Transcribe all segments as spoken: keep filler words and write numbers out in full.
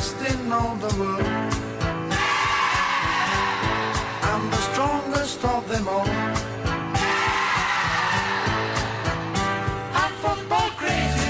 best in all the world. I'm the strongest of them all. I'm football crazy.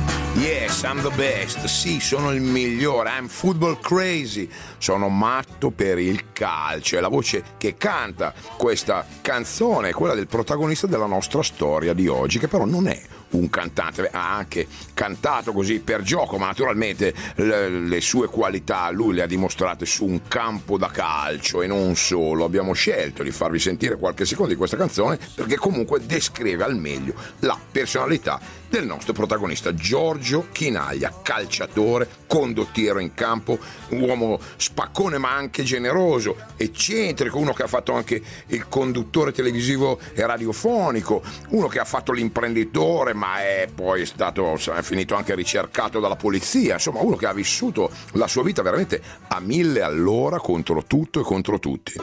Yes, I'm the best. Sì, sono il migliore. I'm football crazy. Sono matto per il calcio. E la voce che canta questa canzone è quella del protagonista della nostra storia di oggi, che però non è un cantante, ha anche cantato così per gioco, ma naturalmente le, le sue qualità lui le ha dimostrate su un campo da calcio e non solo. Abbiamo scelto di farvi sentire qualche secondo di questa canzone perché comunque descrive al meglio la personalità del nostro protagonista, Giorgio Chinaglia, calciatore, condottiero in campo, un uomo spaccone ma anche generoso, eccentrico, uno che ha fatto anche il conduttore televisivo e radiofonico, uno che ha fatto l'imprenditore ma è poi stato è finito anche ricercato dalla polizia, insomma uno che ha vissuto la sua vita veramente a mille all'ora contro tutto e contro tutti.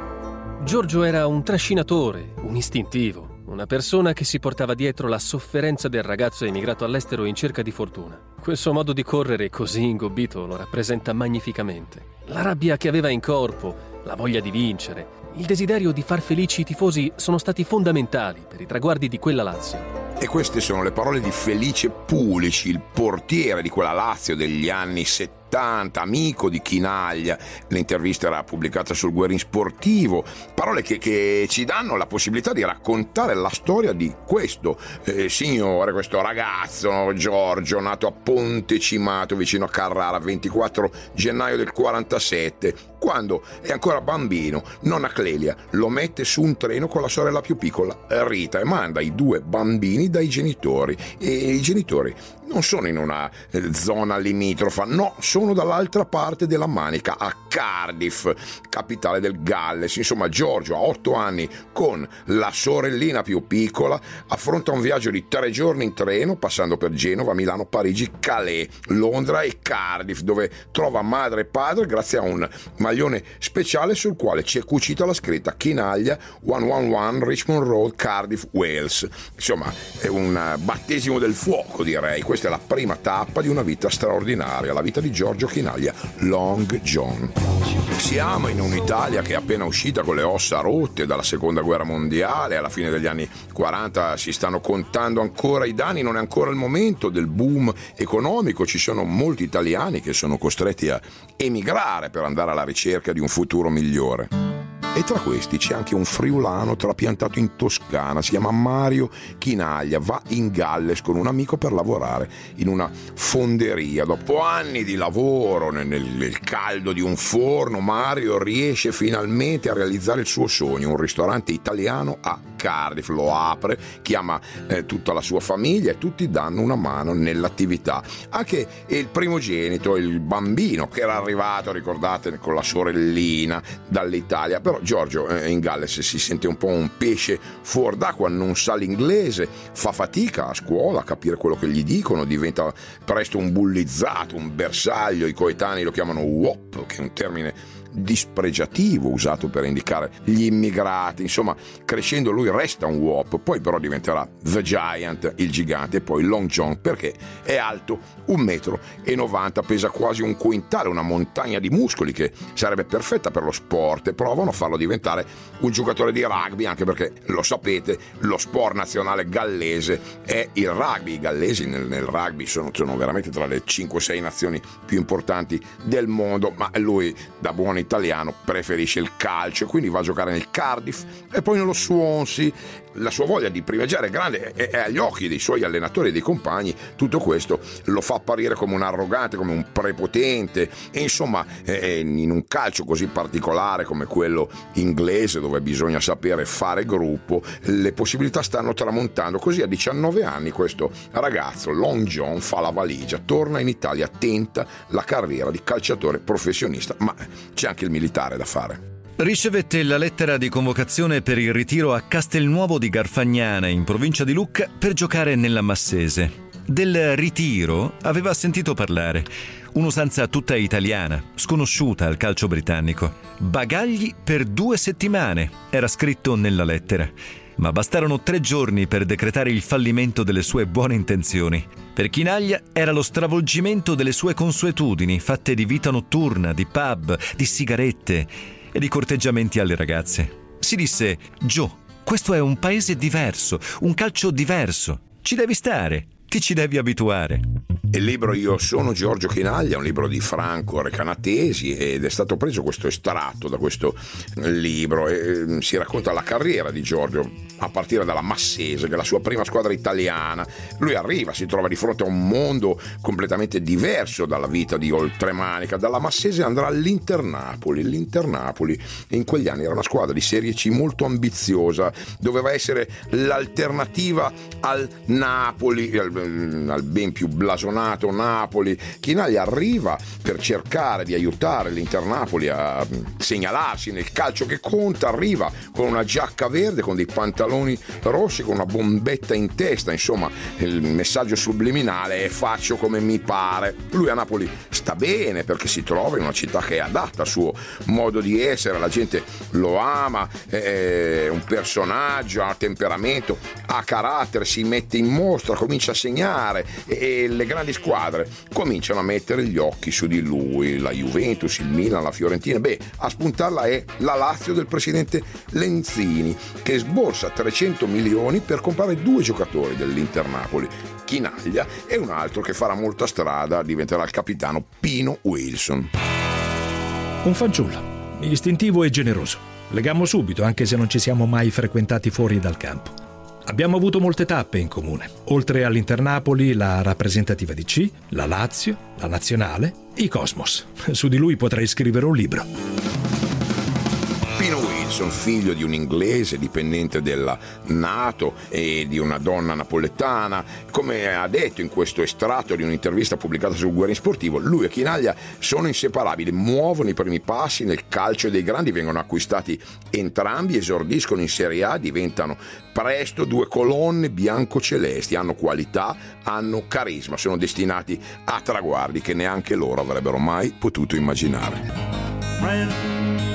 Giorgio era un trascinatore, un istintivo, una persona che si portava dietro la sofferenza del ragazzo emigrato all'estero in cerca di fortuna. Quel suo modo di correre così ingobbito lo rappresenta magnificamente. La rabbia che aveva in corpo, la voglia di vincere, il desiderio di far felici i tifosi sono stati fondamentali per i traguardi di quella Lazio. E queste sono le parole di Felice Pulici, il portiere di quella Lazio degli anni settanta, amico di Chinaglia. L'intervista era pubblicata sul Guerin Sportivo. Parole che, che ci danno la possibilità di raccontare la storia di questo eh, signore, questo ragazzo Giorgio, nato a Pontecimato vicino a Carrara, ventiquattro gennaio del quarantasette. Quando è ancora bambino, nonna Clelia lo mette su un treno con la sorella più piccola, Rita, e manda i due bambini dai genitori. E i genitori non sono in una eh, zona limitrofa, no, sono dall'altra parte della Manica, a Cardiff, capitale del Galles. Insomma, Giorgio a otto anni con la sorellina più piccola affronta un viaggio di tre giorni in treno, passando per Genova, Milano, Parigi, Calais, Londra e Cardiff, dove trova madre e padre grazie a un maglione speciale sul quale c'è cucita la scritta Chinaglia centoundici Richmond Road, Cardiff, Wales. Insomma, è un battesimo del fuoco, direi. Questa è la prima tappa di una vita straordinaria, la vita di Giorgio Chinaglia, Long John. Siamo in un'Italia che è appena uscita con le ossa rotte dalla seconda guerra mondiale. Alla fine degli anni quaranta si stanno contando ancora i danni, non è ancora il momento del boom economico. Ci sono molti italiani che sono costretti a emigrare per andare alla ricerca di un futuro migliore. E tra questi c'è anche un friulano trapiantato in Toscana, si chiama Mario Chinaglia, va in Galles con un amico per lavorare in una fonderia. Dopo anni di lavoro nel, nel caldo di un forno, Mario riesce finalmente a realizzare il suo sogno, un ristorante italiano a Cardiff. Lo apre, chiama eh, tutta la sua famiglia e tutti danno una mano nell'attività. Anche il primogenito, il bambino che era arrivato, ricordate, con la sorellina dall'Italia. Però Giorgio eh, in Galles si sente un po' un pesce fuor d'acqua, non sa l'inglese, fa fatica a scuola a capire quello che gli dicono, diventa presto un bullizzato, un bersaglio. I coetanei lo chiamano wop, che è un termine dispregiativo usato per indicare gli immigrati. Insomma, crescendo lui resta un wop, poi però diventerà The Giant, il gigante, e poi Long John perché è alto un metro e novanta, pesa quasi un quintale, una montagna di muscoli che sarebbe perfetta per lo sport, e provano a farlo diventare un giocatore di rugby, anche perché lo sapete, lo sport nazionale gallese è il rugby. I gallesi nel, nel rugby sono, sono veramente tra le cinque sei nazioni più importanti del mondo, ma lui da buon italiano preferisce il calcio, quindi va a giocare nel Cardiff e poi nello Swansea. La sua voglia di primeggiare è grande e agli occhi dei suoi allenatori e dei compagni tutto questo lo fa apparire come un arrogante, come un prepotente, e insomma eh, in un calcio così particolare come quello inglese, dove bisogna sapere fare gruppo, le possibilità stanno tramontando. Così a diciannove anni questo ragazzo Long John fa la valigia, torna in Italia, tenta la carriera di calciatore professionista, ma c'è anche il militare da fare. Ricevette la lettera di convocazione per il ritiro a Castelnuovo di Garfagnana, in provincia di Lucca, per giocare nella Massese. Del ritiro aveva sentito parlare, un'usanza tutta italiana, sconosciuta al calcio britannico. Bagagli per due settimane, era scritto nella lettera. ma bastarono tre giorni per decretare il fallimento delle sue buone intenzioni. Per Chinaglia era lo stravolgimento delle sue consuetudini, fatte di vita notturna, di pub, di sigarette e di corteggiamenti alle ragazze. Si disse: Joe, questo è un paese diverso, un calcio diverso. Ci devi stare, ti ci devi abituare. Il libro Io sono Giorgio Chinaglia è un libro di Franco Recanatesi ed è stato preso questo estratto da questo libro e si racconta la carriera di Giorgio a partire dalla Massese, che è la sua prima squadra italiana. Lui arriva, si trova di fronte a un mondo completamente diverso dalla vita di Oltremanica. Dalla Massese andrà all'Internapoli. L'Internapoli in quegli anni era una squadra di Serie C molto ambiziosa, doveva essere l'alternativa al Napoli, al, al ben più blasonato Napoli. Chinaglia arriva per cercare di aiutare l'Internapoli a segnalarsi nel calcio che conta, arriva con una giacca verde, con dei pantaloni rossi, con una bombetta in testa, insomma il messaggio subliminale è: faccio come mi pare. Lui a Napoli sta bene perché si trova in una città che è adatta al suo modo di essere, la gente lo ama, è un personaggio, ha temperamento, ha carattere, si mette in mostra, comincia a segnare e le grandi squadre cominciano a mettere gli occhi su di lui, la Juventus, il Milan, la Fiorentina. Beh, a spuntarla è la Lazio del presidente Lenzini, che sborsa trecento milioni per comprare due giocatori dell'Internapoli, Chinaglia e un altro che farà molta strada, diventerà il capitano, Pino Wilson. Un fanciullo, istintivo e generoso. Legammo subito, anche se non ci siamo mai frequentati fuori dal campo. Abbiamo avuto molte tappe in comune. Oltre all'Internapoli, la rappresentativa di C, la Lazio, la Nazionale, i Cosmos. Su di lui potrei scrivere un libro. Pino Wilson, figlio di un inglese dipendente della NATO e di una donna napoletana, come ha detto in questo estratto di un'intervista pubblicata sul Guerin Sportivo, lui e Chinaglia sono inseparabili, muovono i primi passi nel calcio dei grandi, vengono acquistati entrambi, esordiscono in Serie A, diventano presto due colonne bianco-celesti, hanno qualità, hanno carisma, sono destinati a traguardi che neanche loro avrebbero mai potuto immaginare.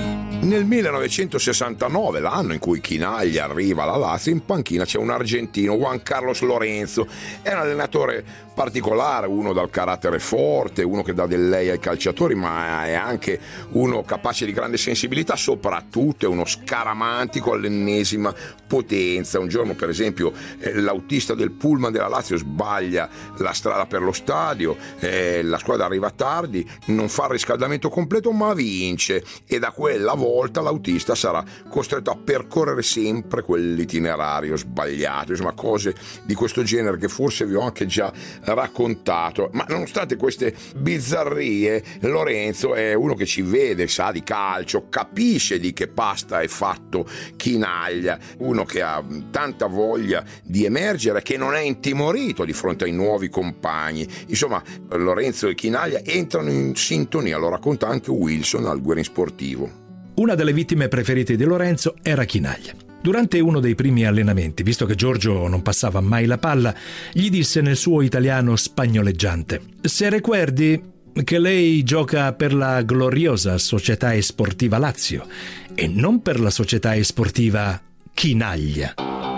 Nel millenovecentosessantanove, l'anno in cui Chinaglia arriva alla Lazio, in panchina c'è un argentino, Juan Carlos Lorenzo. È un allenatore particolare, uno dal carattere forte, uno che dà del lei ai calciatori, ma è anche uno capace di grande sensibilità, soprattutto è uno scaramantico all'ennesima potenza. Un giorno, per esempio, eh, l'autista del pullman della Lazio sbaglia la strada per lo stadio, eh, la squadra arriva tardi, non fa il riscaldamento completo, ma vince, e da quella volta volta l'autista sarà costretto a percorrere sempre quell'itinerario sbagliato, insomma cose di questo genere che forse vi ho anche già raccontato. Ma nonostante queste bizzarrie, Lorenzo è uno che ci vede, sa di calcio, capisce di che pasta è fatto Chinaglia, uno che ha tanta voglia di emergere, che non è intimorito di fronte ai nuovi compagni. Insomma, Lorenzo e Chinaglia entrano in sintonia, lo racconta anche Wilson al Guerin Sportivo. Una delle vittime preferite di Lorenzo era Chinaglia. Durante uno dei primi allenamenti, visto che Giorgio non passava mai la palla, gli disse nel suo italiano spagnoleggiante: «Se ricordi che lei gioca per la gloriosa Società Esportiva Lazio e non per la Società Esportiva Chinaglia».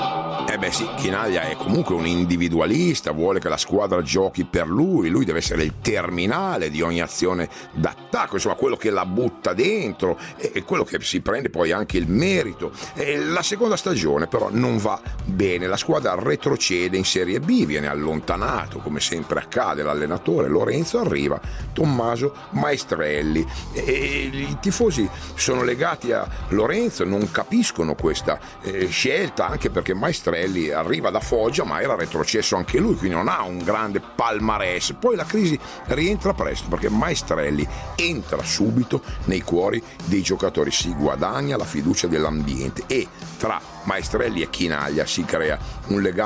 Eh beh sì, Chinaglia è comunque un individualista, vuole che la squadra giochi per lui, lui deve essere il terminale di ogni azione d'attacco, insomma quello che la butta dentro e quello che si prende poi anche il merito. E la seconda stagione però non va bene, la squadra retrocede in Serie B, viene allontanato, come sempre accade, l'allenatore Lorenzo, arriva Tommaso Maestrelli e i tifosi sono legati a Lorenzo, non capiscono questa eh, scelta, anche perché Maestrelli arriva da Foggia ma era retrocesso anche lui, quindi non ha un grande palmarès. Poi la crisi rientra presto perché Maestrelli entra subito nei cuori dei giocatori, si guadagna la fiducia dell'ambiente e tra Maestrelli e Chinaglia si crea un legame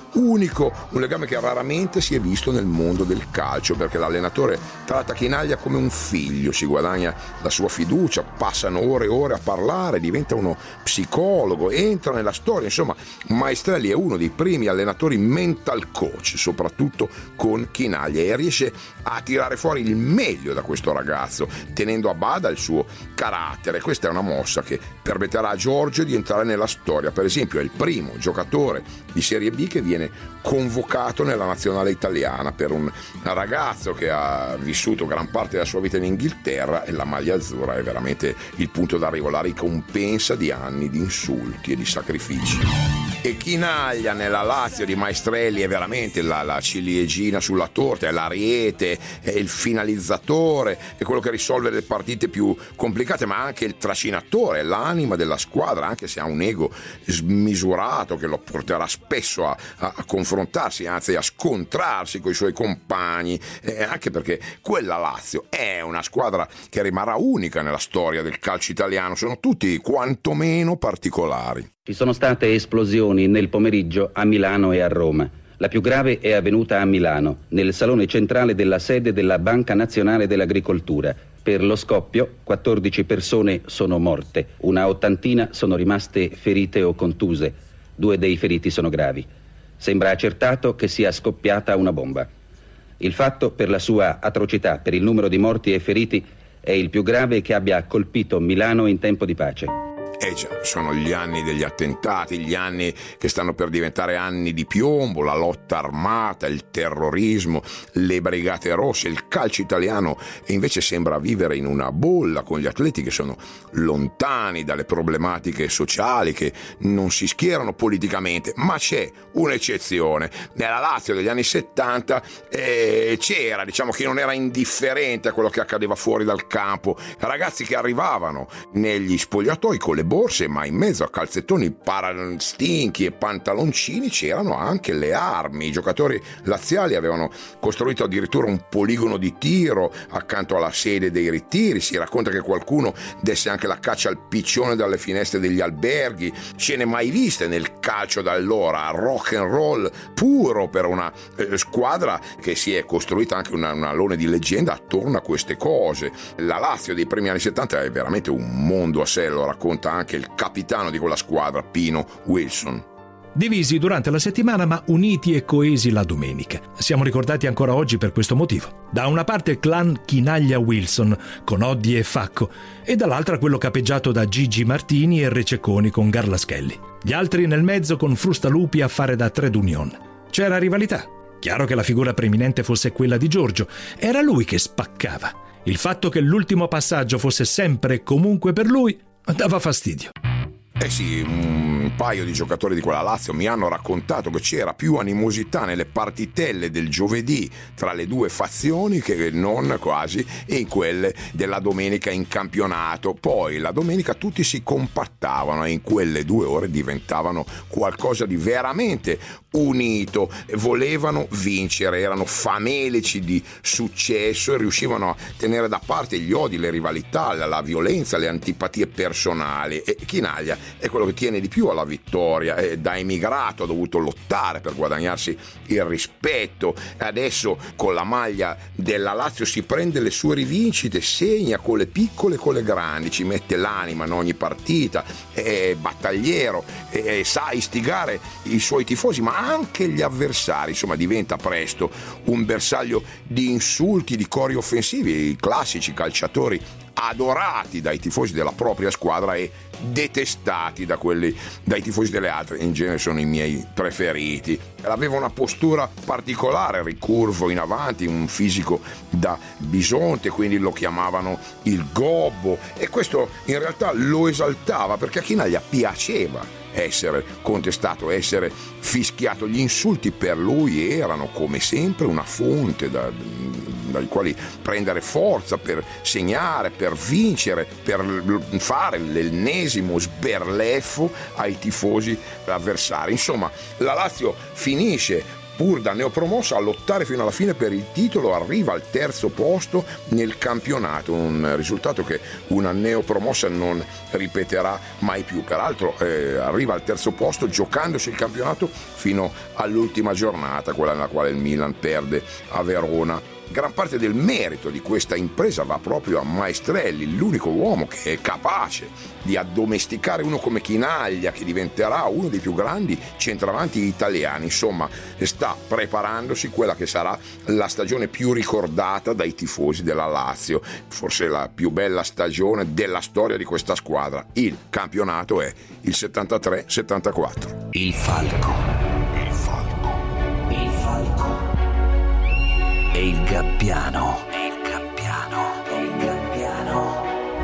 unico, un legame che raramente si è visto nel mondo del calcio, perché l'allenatore tratta Chinaglia come un figlio, si guadagna la sua fiducia, passano ore e ore a parlare, diventa uno psicologo, entra nella storia. Insomma, Maestrelli è uno dei primi allenatori mental coach, soprattutto con Chinaglia, e riesce a tirare fuori il meglio da questo ragazzo, tenendo a bada il suo carattere. Questa è una mossa che permetterà a Giorgio di entrare nella storia. Per esempio, è il primo giocatore di Serie B che viene convocato nella nazionale italiana, per un ragazzo che ha vissuto gran parte della sua vita in Inghilterra, e la maglia azzurra è veramente il punto d'arrivo, la ricompensa di anni di insulti e di sacrifici. E Chinaglia nella Lazio di Maestrelli è veramente la, la ciliegina sulla torta, è l'ariete, è il finalizzatore, è quello che risolve le partite più complicate, ma anche il trascinatore, è l'anima della squadra, anche se ha un ego smisurato che lo porterà spesso a, a, a confrontarsi, anzi a scontrarsi con i suoi compagni, eh, anche perché quella Lazio è una squadra che rimarrà unica nella storia del calcio italiano, sono tutti quantomeno particolari. Ci sono state esplosioni nel pomeriggio a Milano e a Roma. La più grave è avvenuta a Milano, nel salone centrale della sede della Banca Nazionale dell'Agricoltura. Per lo scoppio, quattordici persone sono morte, una ottantina sono rimaste ferite o contuse. Due dei feriti sono gravi. Sembra accertato che sia scoppiata una bomba. Il fatto, per la sua atrocità, per il numero di morti e feriti, è il più grave che abbia colpito Milano in tempo di pace. Eh già, sono gli anni degli attentati, gli anni che stanno per diventare anni di piombo, la lotta armata, il terrorismo, le brigate rosse. Il calcio italiano invece sembra vivere in una bolla, con gli atleti che sono lontani dalle problematiche sociali, che non si schierano politicamente, ma c'è un'eccezione. Nella Lazio degli anni settanta eh, c'era, diciamo, chi non era indifferente a quello che accadeva fuori dal campo, ragazzi che arrivavano negli spogliatoi con le borse, ma in mezzo a calzettoni, parastinchi e pantaloncini c'erano anche le armi. I giocatori laziali avevano costruito addirittura un poligono di tiro accanto alla sede dei ritiri. Si racconta che qualcuno desse anche la caccia al piccione dalle finestre degli alberghi. Scene mai viste nel calcio da allora, rock and roll puro per una eh, squadra che si è costruita anche una, un alone di leggenda attorno a queste cose. La Lazio dei primi anni settanta è veramente un mondo a sé, lo racconta anche il capitano di quella squadra, Pino Wilson. Divisi durante la settimana ma uniti e coesi la domenica. Siamo ricordati ancora oggi per questo motivo. Da una parte il clan Chinaglia-Wilson con Oddi e Facco, e dall'altra quello capeggiato da Gigi Martini e Rececconi con Garlaschelli. Gli altri nel mezzo con Frustalupi a fare da trade union. C'era rivalità. Chiaro che la figura preeminente fosse quella di Giorgio. Era lui che spaccava. Il fatto che l'ultimo passaggio fosse sempre e comunque per lui dava fastidio. Eh sì, un paio di giocatori di quella Lazio mi hanno raccontato che c'era più animosità nelle partitelle del giovedì tra le due fazioni che non quasi in quelle della domenica in campionato. Poi la domenica tutti si compattavano e in quelle due ore diventavano qualcosa di veramente unito, volevano vincere, erano famelici di successo e riuscivano a tenere da parte gli odi, le rivalità, la violenza, le antipatie personali. E Chinaglia è quello che tiene di più alla vittoria, e da emigrato ha dovuto lottare per guadagnarsi il rispetto. Adesso con la maglia della Lazio si prende le sue rivincite, segna con le piccole e con le grandi, ci mette l'anima in ogni partita, è battagliero, è, sa istigare i suoi tifosi ma anche gli avversari. Insomma, diventa presto un bersaglio di insulti, di cori offensivi, i classici calciatori adorati dai tifosi della propria squadra e detestati da quelli dai tifosi delle altre. In genere sono i miei preferiti. Aveva una postura particolare, ricurvo in avanti, un fisico da bisonte, quindi lo chiamavano il gobbo, e questo in realtà lo esaltava, perché a Chinaglia piaceva essere contestato, essere fischiato. Gli insulti per lui erano come sempre una fonte da, dai quali prendere forza per segnare, per vincere, per fare l'ennesimo sberleffo ai tifosi avversari. Insomma, la Lazio finisce pur da neopromossa a lottare fino alla fine per il titolo, arriva al terzo posto nel campionato, un risultato che una neopromossa non ripeterà mai più. Peraltro eh, arriva al terzo posto giocandosi il campionato fino all'ultima giornata, quella nella quale il Milan perde a Verona. Gran parte del merito di questa impresa va proprio a Maestrelli, l'unico uomo che è capace di addomesticare uno come Chinaglia, che diventerà uno dei più grandi centravanti italiani. Insomma, sta preparandosi quella che sarà la stagione più ricordata dai tifosi della Lazio, forse la più bella stagione della storia di questa squadra. Il campionato è il settantatré settantaquattro. Il Falco. Il Falco. Il Falco. E il Gabbiano. E il Gabbiano. E il Gabbiano.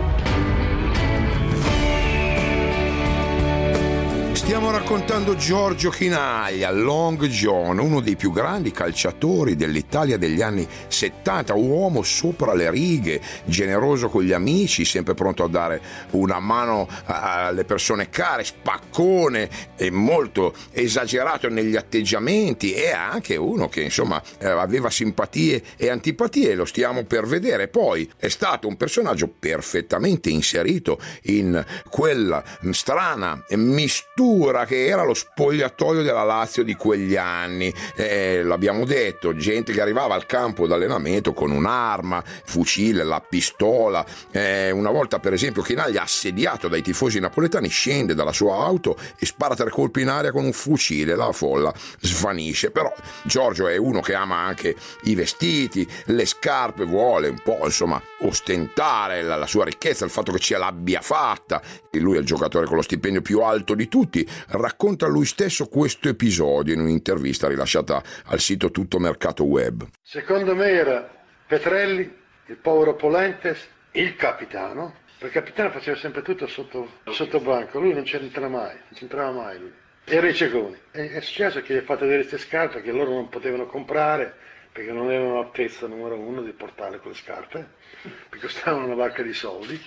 Stiamo raccontando Giorgio Chinaglia, Long John, uno dei più grandi calciatori dell'Italia degli anni settanta, uomo sopra le righe, generoso con gli amici, sempre pronto a dare una mano alle persone care, spaccone e molto esagerato negli atteggiamenti, e anche uno che insomma aveva simpatie e antipatie, lo stiamo per vedere. Poi è stato un personaggio perfettamente inserito in quella strana mistura che era lo spogliatoio della Lazio di quegli anni. Eh, l'abbiamo detto, gente che arrivava al campo d'allenamento con un'arma, fucile, la pistola. Eh, una volta per esempio Chinaglia, assediato dai tifosi napoletani, scende dalla sua auto e spara tre colpi in aria con un fucile, la folla svanisce. Però Giorgio è uno che ama anche i vestiti, le scarpe, vuole un po' insomma ostentare la, la sua ricchezza, il fatto che ce l'abbia fatta. E lui è il giocatore con lo stipendio più alto di tutti. Racconta lui stesso questo episodio in un'intervista rilasciata al sito Tutto Mercato Web. Secondo me era Petrelli, il povero Polentes, il capitano, perché il capitano faceva sempre tutto sotto, sotto banco, lui non c'entrava mai, non c'entrava mai lui. Era i Ceconi. E è successo che gli ha fatto vedere queste scarpe che loro non potevano comprare perché non avevano altezza numero uno di portare quelle scarpe, perché costavano una barca di soldi,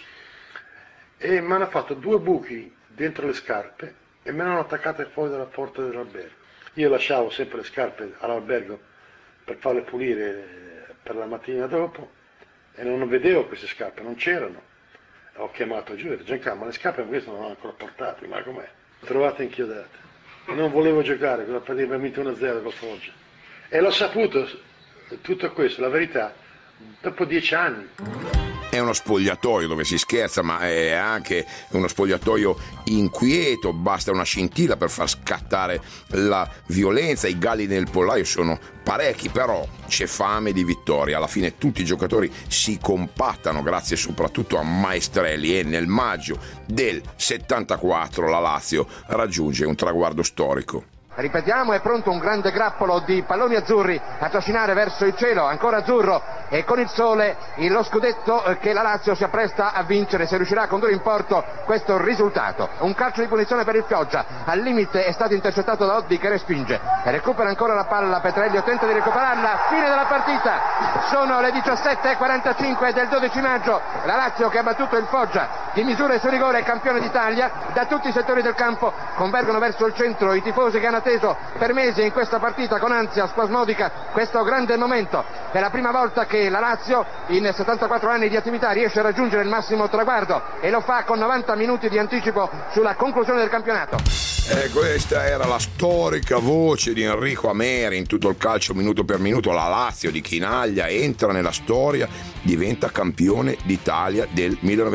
e mi hanno fatto due buchi dentro le scarpe e me l'hanno attaccate fuori dalla porta dell'albergo. Io lasciavo sempre le scarpe all'albergo per farle pulire per la mattina dopo e non vedevo queste scarpe, non c'erano. Ho chiamato giù e ho detto: Giancarlo, ma le scarpe queste non le ho ancora portate, ma com'è? Trovate inchiodate. E non volevo giocare, per abbiamo vinto uno a zero col Foggia. E l'ho saputo tutto questo, la verità, dopo dieci anni. È uno spogliatoio dove si scherza, ma è anche uno spogliatoio inquieto, basta una scintilla per far scattare la violenza. I galli nel pollaio sono parecchi, però c'è fame di vittoria. Alla fine tutti i giocatori si compattano grazie soprattutto a Maestrelli, e nel maggio del settantaquattro la Lazio raggiunge un traguardo storico. Ripetiamo, è pronto un grande grappolo di palloni azzurri a trascinare verso il cielo, ancora azzurro, e con il sole lo scudetto che la Lazio si appresta a vincere, se riuscirà a condurre in porto questo risultato. Un calcio di punizione per il Foggia, al limite è stato intercettato da Oddi che respinge, e recupera ancora la palla Petrelli, tenta di recuperarla, fine della partita. Sono le diciassette e quarantacinque del dodici maggio, la Lazio che ha battuto il Foggia di misure su rigore, campione d'Italia. Da tutti i settori del campo convergono verso il centro i tifosi che hanno atteso per mesi in questa partita con ansia spasmodica questo grande momento. È la prima volta che la Lazio in settantaquattro anni di attività riesce a raggiungere il massimo traguardo, e lo fa con novanta minuti di anticipo sulla conclusione del campionato. E questa era la storica voce di Enrico Ameri in tutto il calcio minuto per minuto. La Lazio di Chinaglia entra nella storia, diventa campione d'Italia del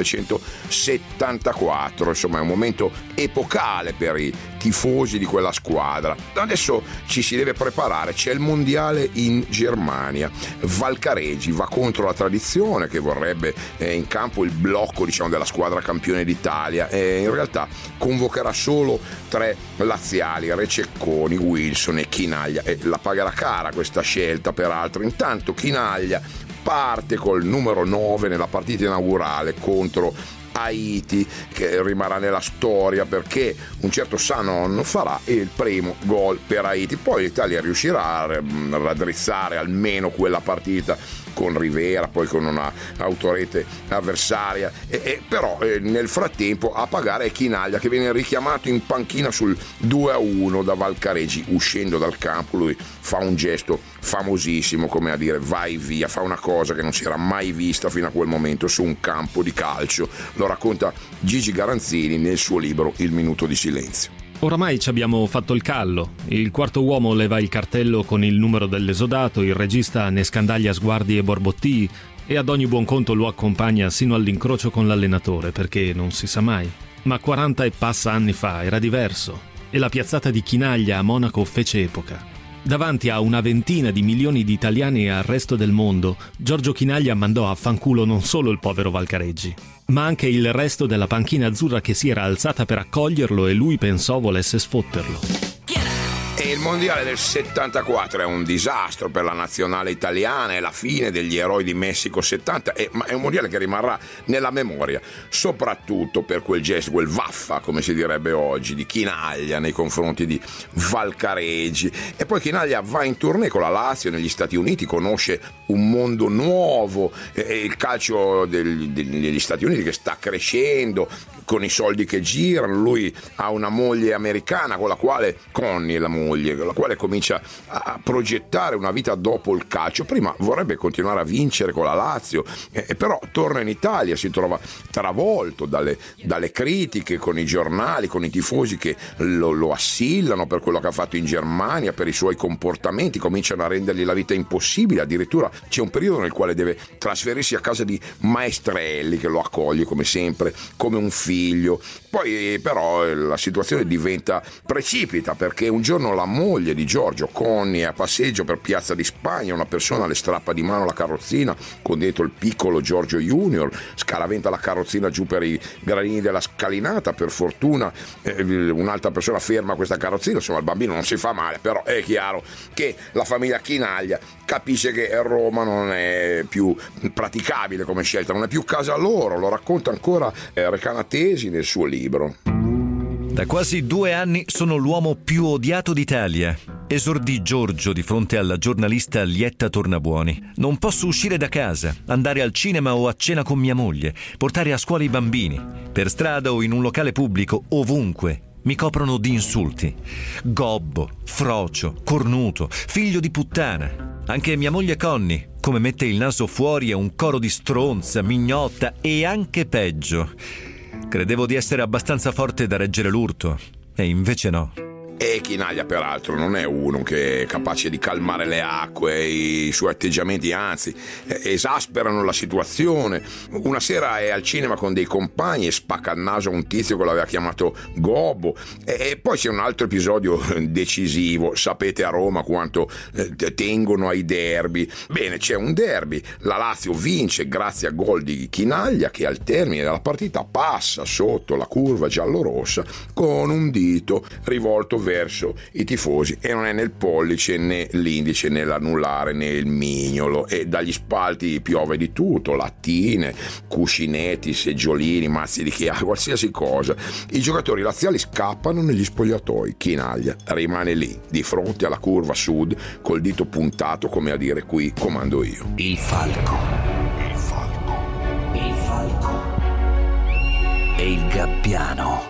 millenovecentosettantaquattro. Insomma, è un momento epocale per i tifosi di quella squadra. Adesso ci si deve preparare, c'è il mondiale in Germania. Valcareggi va contro la tradizione che vorrebbe eh, in campo il blocco, diciamo, della squadra campione d'Italia, e in realtà convocherà solo tre laziali, Rececconi, Wilson e Chinaglia, e la pagherà cara questa scelta peraltro. Intanto Chinaglia parte col numero nove nella partita inaugurale contro Haiti, che rimarrà nella storia perché un certo Sanon farà il primo gol per Haiti. Poi l'Italia riuscirà a raddrizzare almeno quella partita con Rivera, poi con una autorete avversaria, e, e però eh, nel frattempo a pagare è Chinaglia, che viene richiamato in panchina sul due a uno da Valcareggi. Uscendo dal campo lui fa un gesto famosissimo, come a dire vai via, fa una cosa che non si era mai vista fino a quel momento su un campo di calcio. Lo racconta Gigi Garanzini nel suo libro Il minuto di silenzio. Oramai ci abbiamo fatto il callo. Il quarto uomo leva il cartello con il numero dell'esodato, il regista ne scandaglia sguardi e borbottii e ad ogni buon conto lo accompagna sino all'incrocio con l'allenatore, perché non si sa mai. Ma quaranta e passa anni fa era diverso e la piazzata di Chinaglia a Monaco fece epoca. Davanti a una ventina di milioni di italiani e al resto del mondo, Giorgio Chinaglia mandò a fanculo non solo il povero Valcareggi, ma anche il resto della panchina azzurra che si era alzata per accoglierlo e lui pensò volesse sfotterlo. E il mondiale del settantaquattro è un disastro per la nazionale italiana, è la fine degli eroi di Messico settanta, è, ma è un mondiale che rimarrà nella memoria, soprattutto per quel gesto, quel vaffa, come si direbbe oggi, di Chinaglia nei confronti di Valcareggi. E poi Chinaglia va in tournée con la Lazio negli Stati Uniti, conosce un mondo nuovo, e il calcio del, degli Stati Uniti che sta crescendo con i soldi che girano. Lui ha una moglie americana con la quale, Connie è la moglie, con la quale comincia a progettare una vita dopo il calcio. Prima vorrebbe continuare a vincere con la Lazio, eh, però torna in Italia, si trova travolto dalle, dalle critiche, con i giornali, con i tifosi che lo, lo assillano per quello che ha fatto in Germania, per i suoi comportamenti, cominciano a rendergli la vita impossibile. Addirittura c'è un periodo nel quale deve trasferirsi a casa di Maestrelli, che lo accoglie come sempre, come un figlio. Poi però la situazione diventa precipita, perché un giorno la moglie di Giorgio, Connie, è a passeggio per Piazza di Spagna, una persona le strappa di mano la carrozzina con dentro il piccolo Giorgio Junior, scaraventa la carrozzina giù per i gradini della scalinata. Per fortuna eh, un'altra persona ferma questa carrozzina, insomma il bambino non si fa male, però è chiaro che la famiglia Chinaglia capisce che Roma non è più praticabile come scelta, non è più casa loro. Lo racconta ancora eh, Recanatesi nel suo libro. Da quasi due anni sono l'uomo più odiato d'Italia. Esordì Giorgio di fronte alla giornalista Lietta Tornabuoni. Non posso uscire da casa, andare al cinema o a cena con mia moglie, portare a scuola i bambini. Per strada o in un locale pubblico, ovunque, mi coprono di insulti. Gobbo, frocio, cornuto, figlio di puttana. Anche mia moglie Connie, come mette il naso fuori, è un coro di stronza, mignotta e anche peggio. Credevo di essere abbastanza forte da reggere l'urto, e invece no. E Chinaglia peraltro non è uno che è capace di calmare le acque, i suoi atteggiamenti anzi esasperano la situazione. Una sera è al cinema con dei compagni e spacca il naso a un tizio che l'aveva chiamato Gobbo. E poi c'è un altro episodio decisivo. Sapete a Roma quanto tengono ai derby. Bene, c'è un derby, la Lazio vince grazie a gol di Chinaglia, che al termine della partita passa sotto la curva giallorossa con un dito rivolto verso i tifosi, e non è né il pollice né l'indice né l'anulare né il mignolo, e dagli spalti piove di tutto, lattine, cuscinetti, seggiolini, mazzi di chiave, qualsiasi cosa. I giocatori laziali scappano negli spogliatoi. Chinaglia rimane lì di fronte alla curva sud col dito puntato, come a dire qui comando io. Il falco, il falco, il falco e il gabbiano.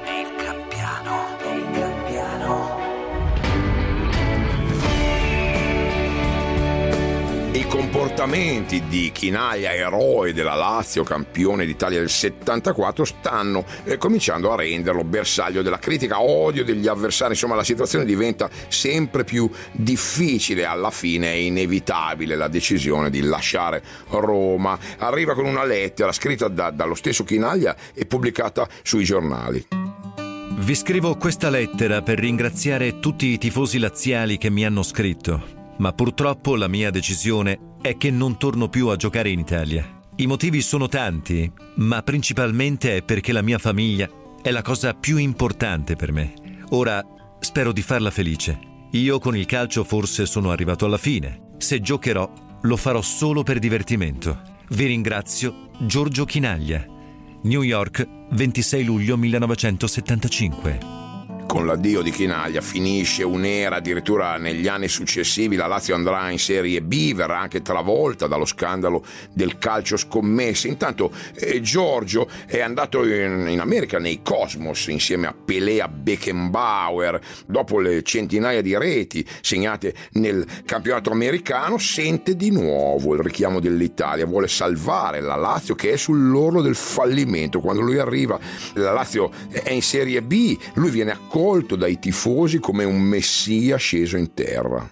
I comportamenti di Chinaglia, eroe della Lazio, campione d'Italia del settantaquattro, stanno eh, cominciando a renderlo bersaglio della critica, odio degli avversari. Insomma, la situazione diventa sempre più difficile. Alla fine è inevitabile la decisione di lasciare Roma. Arriva con una lettera scritta da, dallo stesso Chinaglia e pubblicata sui giornali. Vi scrivo questa lettera per ringraziare tutti i tifosi laziali che mi hanno scritto. Ma purtroppo la mia decisione è che non torno più a giocare in Italia. I motivi sono tanti, ma principalmente è perché la mia famiglia è la cosa più importante per me. Ora spero di farla felice. Io con il calcio forse sono arrivato alla fine. Se giocherò, lo farò solo per divertimento. Vi ringrazio, Giorgio Chinaglia. New York, ventisei luglio millenovecentosettantacinque. con l'addio di Chinaglia finisce un'era, addirittura negli anni successivi la Lazio andrà in Serie B, verrà anche travolta dallo scandalo del calcio scommesse. Intanto eh, Giorgio è andato in, in America nei Cosmos insieme a Pelé, a Beckenbauer. Dopo le centinaia di reti segnate nel campionato americano, sente di nuovo il richiamo dell'Italia, vuole salvare la Lazio che è sull'orlo del fallimento. Quando lui arriva, la Lazio è in Serie B, lui viene accolto dai tifosi come un messia sceso in terra.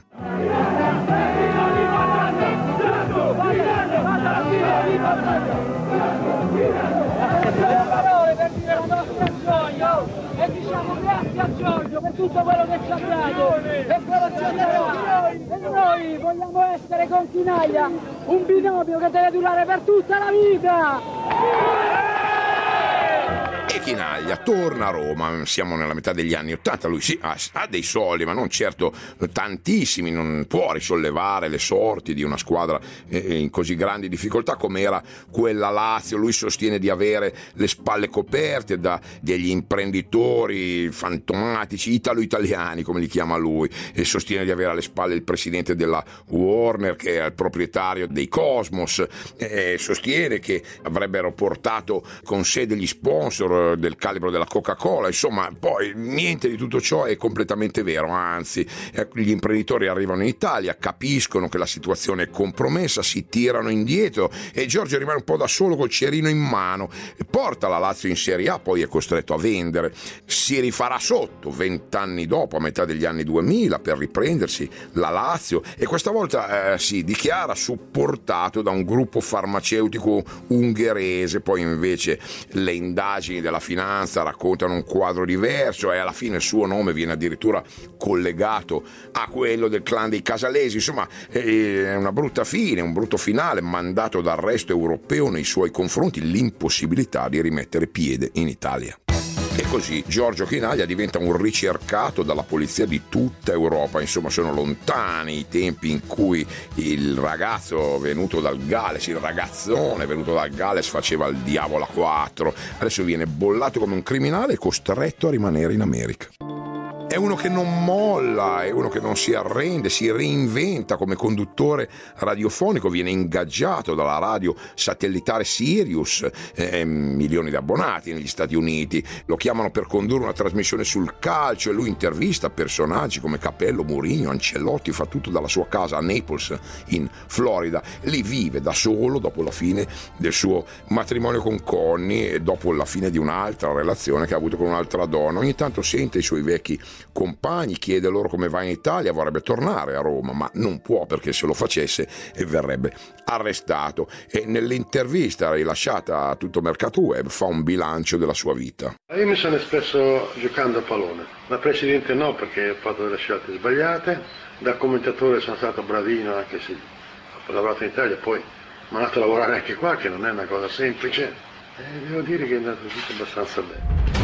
E diciamo grazie a Giorgio per tutto quello che ci ha dato, per quello che ci ha dato. E noi vogliamo essere con Chinaglia un binomio che deve durare per tutta la vita. E Chinaglia torna a Roma, siamo nella metà degli anni ottanta, lui sì, ha, ha dei soldi, ma non certo tantissimi, non può risollevare le sorti di una squadra eh, in così grandi difficoltà come era quella Lazio. Lui sostiene di avere le spalle coperte da degli imprenditori fantomatici, italo-italiani come li chiama lui, e sostiene di avere alle spalle il presidente della Warner, che è il proprietario dei Cosmos, e sostiene che avrebbero portato con sé degli sponsor del calibro della Coca-Cola. Insomma, poi niente di tutto ciò è completamente vero, anzi gli imprenditori arrivano in Italia, capiscono che la situazione è compromessa, si tirano indietro e Giorgio rimane un po' da solo col cerino in mano, porta la Lazio in Serie A, poi è costretto a vendere, si rifarà sotto vent'anni dopo, a metà degli anni duemila, per riprendersi la Lazio, e questa volta eh, si dichiara supportato da un gruppo farmaceutico ungherese. Poi invece le indagini della finanza raccontano un quadro diverso e alla fine il suo nome viene addirittura collegato a quello del clan dei Casalesi. Insomma, è una brutta fine, un brutto finale, mandato d'arresto europeo nei suoi confronti, l'impossibilità di rimettere piede in Italia. E così Giorgio Chinaglia diventa un ricercato dalla polizia di tutta Europa. Insomma, sono lontani i tempi in cui il ragazzo venuto dal Galles, il ragazzone venuto dal Galles faceva il diavolo a quattro. Adesso viene bollato come un criminale e costretto a rimanere in America. È uno che non molla, è uno che non si arrende, si reinventa come conduttore radiofonico, viene ingaggiato dalla radio satellitare Sirius, eh, milioni di abbonati negli Stati Uniti, lo chiamano per condurre una trasmissione sul calcio e lui intervista personaggi come Capello, Mourinho, Ancelotti, fa tutto dalla sua casa a Naples in Florida. Lì vive da solo dopo la fine del suo matrimonio con Connie e dopo la fine di un'altra relazione che ha avuto con un'altra donna. Ogni tanto sente i suoi vecchi compagni, chiede loro come va in Italia, vorrebbe tornare a Roma ma non può, perché se lo facesse verrebbe arrestato, e nell'intervista rilasciata a tutto Mercato Web fa un bilancio della sua vita. Io mi sono espresso giocando a pallone, da presidente no, perché ho fatto delle scelte sbagliate, da commentatore sono stato bravino anche se ho lavorato in Italia, poi mi è andato a lavorare anche qua, che non è una cosa semplice, e devo dire che è andato tutto abbastanza bene.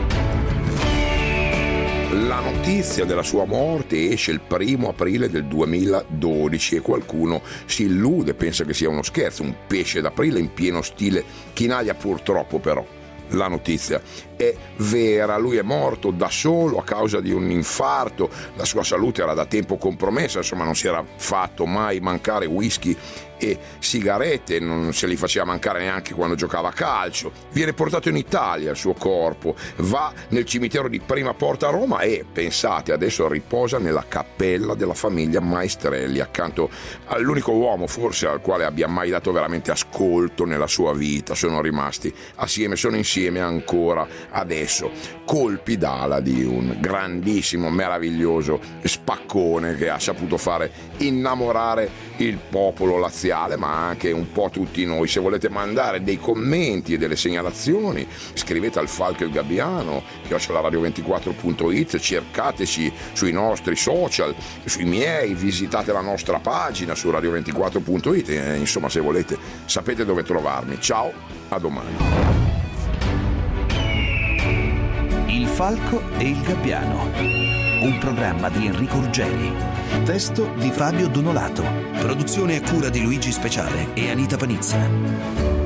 La notizia della sua morte esce il primo aprile del duemiladodici e qualcuno si illude, pensa che sia uno scherzo, un pesce d'aprile in pieno stile Chinaglia. Purtroppo però la notizia è vera, lui è morto da solo a causa di un infarto, la sua salute era da tempo compromessa, insomma non si era fatto mai mancare whisky e sigarette, non se li faceva mancare neanche quando giocava a calcio. Viene portato in Italia il suo corpo, va nel cimitero di Prima Porta a Roma e, pensate, adesso riposa nella cappella della famiglia Maestrelli, accanto all'unico uomo forse al quale abbia mai dato veramente ascolto nella sua vita. Sono rimasti assieme, sono insieme ancora adesso, colpi d'ala di un grandissimo, meraviglioso spaccone che ha saputo fare innamorare il popolo laziale, ma anche un po' tutti noi. Se volete mandare dei commenti e delle segnalazioni, scrivete al Falco il Gabbiano chiocciola radio ventiquattro punto it, cercateci sui nostri social, sui miei, visitate la nostra pagina su radio ventiquattro punto it, e, insomma, se volete sapete dove trovarmi. Ciao, a domani. Il Falco e il Gabbiano, un programma di Enrico Ruggeri, testo di Fabio Donolato, produzione a cura di Luigi Speciale e Anita Panizza.